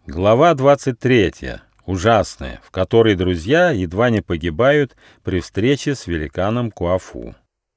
Глава 23. Ужасная, в которой друзья едва не погибают при встрече с великаном Куафу.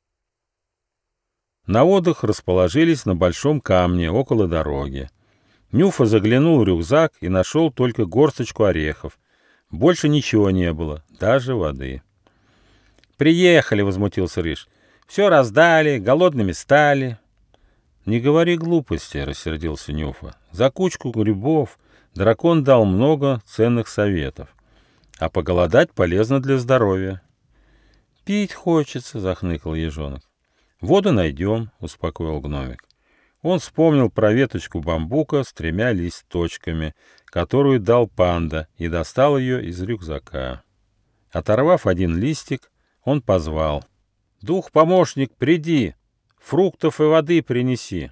На отдых расположились на большом камне около дороги. Нюфа заглянул в рюкзак и нашел только горсточку орехов. Больше ничего не было, даже воды. «Приехали», — возмутился Рыж. «Все раздали, голодными стали». «Не говори глупости», — рассердился Нюфа. «За кучку грибов дракон дал много ценных советов. А поголодать полезно для здоровья». «Пить хочется», — захныкал ежонок. «Воду найдем», — успокоил гномик. Он вспомнил про веточку бамбука с 3 листочками, которую дал панда, и достал ее из рюкзака. Оторвав один листик, он позвал: «Дух-помощник, приди, фруктов и воды принеси».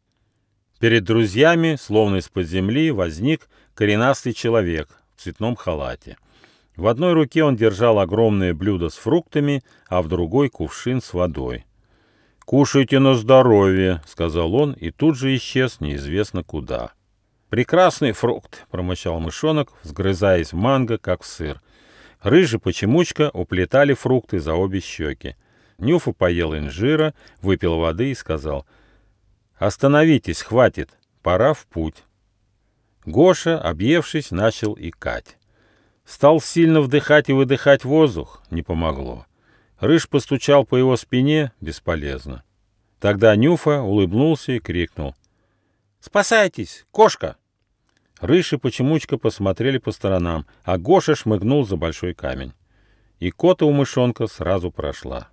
Перед друзьями, словно из-под земли, возник коренастый человек в цветном халате. В одной руке он держал огромное блюдо с фруктами, а в другой — кувшин с водой. «Кушайте на здоровье», — сказал он, и тут же исчез неизвестно куда. «Прекрасный фрукт», — промычал мышонок, взгрызаясь в манго, как в сыр. Рыжий почемучка уплетали фрукты за обе щеки. Нюфа поел инжира, выпил воды и сказал: «Остановитесь, хватит, пора в путь». Гоша, объевшись, начал икать. Стал сильно вдыхать и выдыхать воздух, не помогло. Рыж постучал по его спине, бесполезно. Тогда Нюфа улыбнулся и крикнул: «Спасайтесь, кошка!» Рыж и почемучка посмотрели по сторонам, а Гоша шмыгнул за большой камень. Икота у мышонка сразу прошла.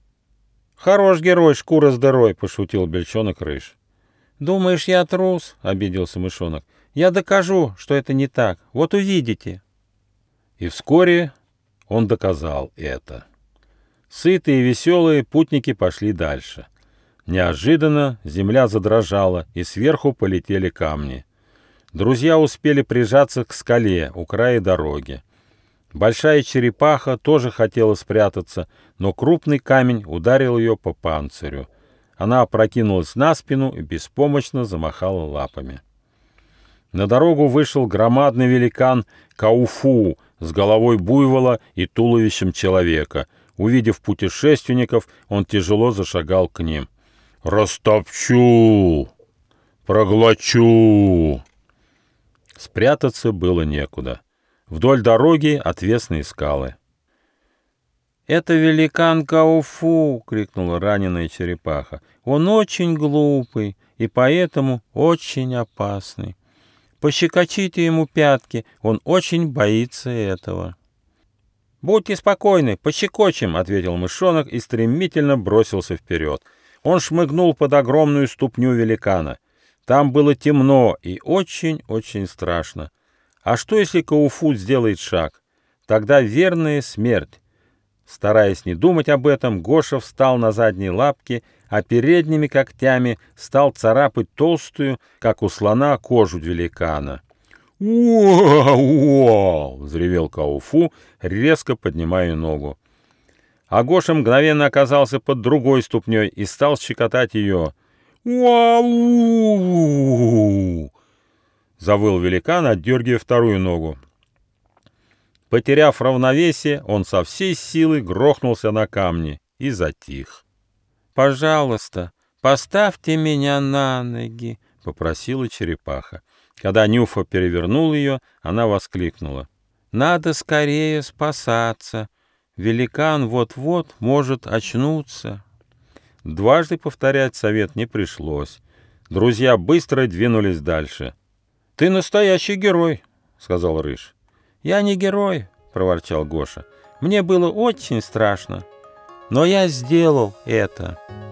«Хорош герой, шкура с дырой», — пошутил бельчонок Рыж. «Думаешь, я трус?» — обиделся мышонок. «Я докажу, что это не так. Вот увидите». И вскоре он доказал это. Сытые и веселые путники пошли дальше. Неожиданно земля задрожала, и сверху полетели камни. Друзья успели прижаться к скале у края дороги. Большая черепаха тоже хотела спрятаться, но крупный камень ударил ее по панцирю. Она опрокинулась на спину и беспомощно замахала лапами. На дорогу вышел громадный великан Кауфу с головой буйвола и туловищем человека. Увидев путешественников, он тяжело зашагал к ним. «Растопчу! Проглочу!» Спрятаться было некуда. Вдоль дороги отвесные скалы. «Это великан Кауфу!» — крикнула раненая черепаха. «Он очень глупый и поэтому очень опасный. Пощекочите ему пятки, он очень боится этого». «Будьте спокойны, пощекочем», — ответил мышонок и стремительно бросился вперед. Он шмыгнул под огромную ступню великана. Там было темно и очень-очень страшно. А что, если Кауфу сделает шаг? Тогда верная смерть. Стараясь не думать об этом, Гоша встал на задние лапки, а передними когтями стал царапать толстую, как у слона, кожу великана. «Уа-уа!» — взревел Кауфу, резко поднимая ногу. А Гоша мгновенно оказался под другой ступней и стал щекотать ее. «Уа-у-у-у!» — завыл великан, отдергивая вторую ногу. Потеряв равновесие, он со всей силы грохнулся на камни и затих. «Пожалуйста, поставьте меня на ноги», — попросила черепаха. Когда Нюфа перевернул ее, она воскликнула: «Надо скорее спасаться. Великан вот-вот может очнуться». Дважды повторять совет не пришлось. Друзья быстро двинулись дальше. «Ты настоящий герой», — сказал Рыж. «Я не герой», — проворчал Гоша. «Мне было очень страшно, но я сделал это».